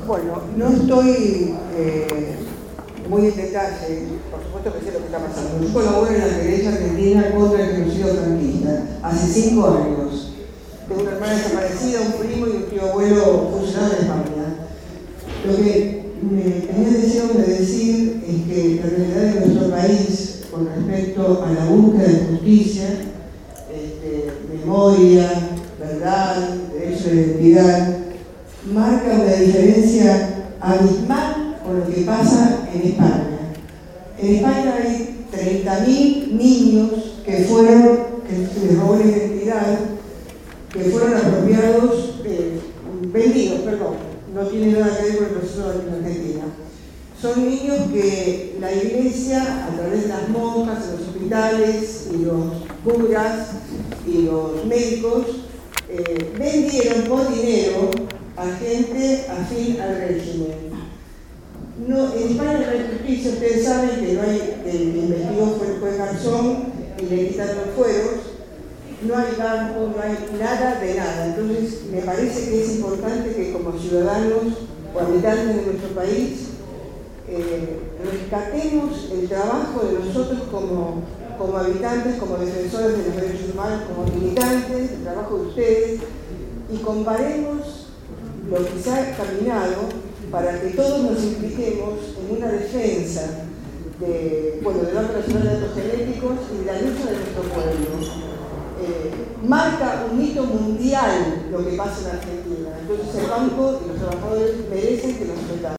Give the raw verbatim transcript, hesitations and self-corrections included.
Bueno, no estoy eh, muy en detalle, por supuesto que sé lo que está pasando. Yo colaboro en la querella argentina contra el genocidio franquista hace cinco años. Tengo una hermana desaparecida, un primo y un tío abuelo funcionario en España. Lo que me tenía deseo de decir es que la realidad de nuestro país con respecto a la búsqueda de justicia, este, memoria, verdad, derecho de identidad, marca una diferencia abismal con lo que pasa en España. En España hay treinta mil niños que fueron, que se les robó la identidad, que fueron apropiados, eh, vendidos, perdón, no tiene nada que ver con el proceso de la Argentina. Son niños que la Iglesia, a través de las monjas, en los hospitales, y los curas, y los médicos, eh, vendieron por dinero a gente afín al régimen. No, en España no hay justicia, ustedes saben que no hay, el que investigó fue el juez Garzón y le quitaron los fueros, no hay banco, no hay nada de nada. Entonces me parece que es importante que como ciudadanos o habitantes de nuestro país eh, rescatemos el trabajo de nosotros como, como habitantes, como defensores de los derechos humanos, como militantes, el trabajo de ustedes, y comparemos lo que se ha caminado para que todos nos impliquemos en una defensa de, bueno, del Banco Nacional de Datos Genéticos y de la lucha de nuestro pueblo. Eh, marca un hito mundial lo que pasa en Argentina. Entonces el banco y los trabajadores merecen que nos respetamos.